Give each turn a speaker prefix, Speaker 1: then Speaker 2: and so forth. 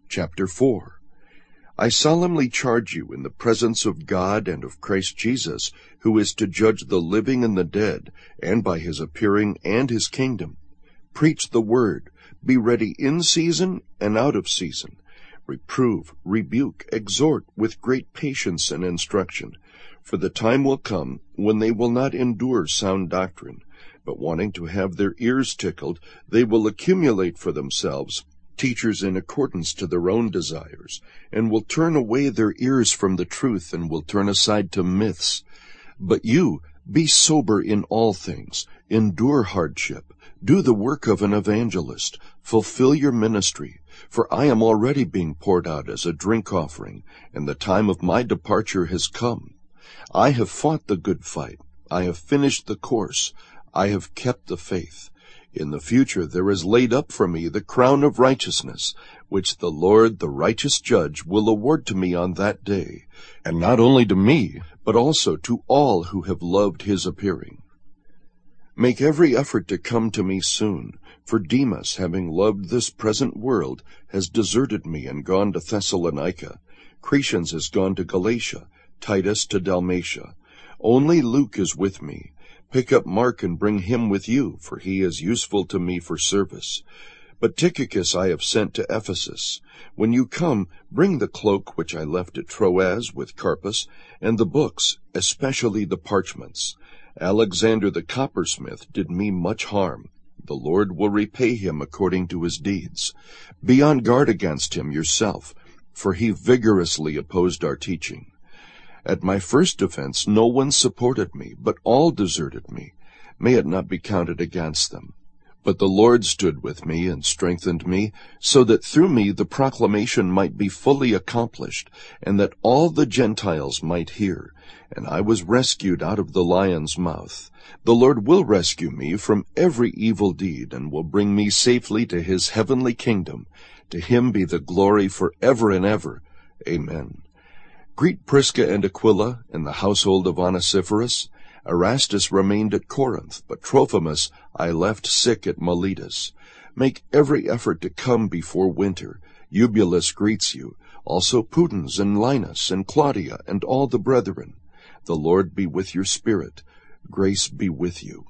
Speaker 1: Chapter 4. I solemnly charge you in the presence of God and of Christ Jesus, who is to judge the living and the dead, and by his appearing and his kingdom. Preach the word. Be ready in season and out of season. Reprove, rebuke, exhort with great patience and instruction. For the time will come when they will not endure sound doctrine, but wanting to have their ears tickled, they will accumulate for themselves teachers in accordance to their own desires, and will turn away their ears from the truth, and will turn aside to myths. But you, be sober in all things, endure hardship, do the work of an evangelist, fulfill your ministry, for I am already being poured out as a drink offering, and the time of my departure has come. I have fought the good fight, I have finished the course, I have kept the faith. In the future there is laid up for me the crown of righteousness, which the Lord, the righteous judge, will award to me on that day, and not only to me, but also to all who have loved his appearing. Make every effort to come to me soon, for Demas, having loved this present world, has deserted me and gone to Thessalonica. Crescens has gone to Galatia, Titus to Dalmatia. Only Luke is with me. Pick up Mark and bring him with you, for he is useful to me for service. But Tychicus I have sent to Ephesus. When you come, bring the cloak which I left at Troas with Carpus, and the books, especially the parchments. Alexander the coppersmith did me much harm. The Lord will repay him according to his deeds. Be on guard against him yourself, for he vigorously opposed our teaching. At my first defense no one supported me, but all deserted me. May it not be counted against them. But the Lord stood with me and strengthened me, so that through me the proclamation might be fully accomplished, and that all the Gentiles might hear. And I was rescued out of the lion's mouth. The Lord will rescue me from every evil deed, and will bring me safely to his heavenly kingdom. To him be the glory forever and ever. Amen. Greet Prisca and Aquila and the household of Onesiphorus. Erastus remained at Corinth, but Trophimus I left sick at Miletus. Make every effort to come before winter. Eubulus greets you, also Pudens and Linus and Claudia and all the brethren. The Lord be with your spirit. Grace be with you.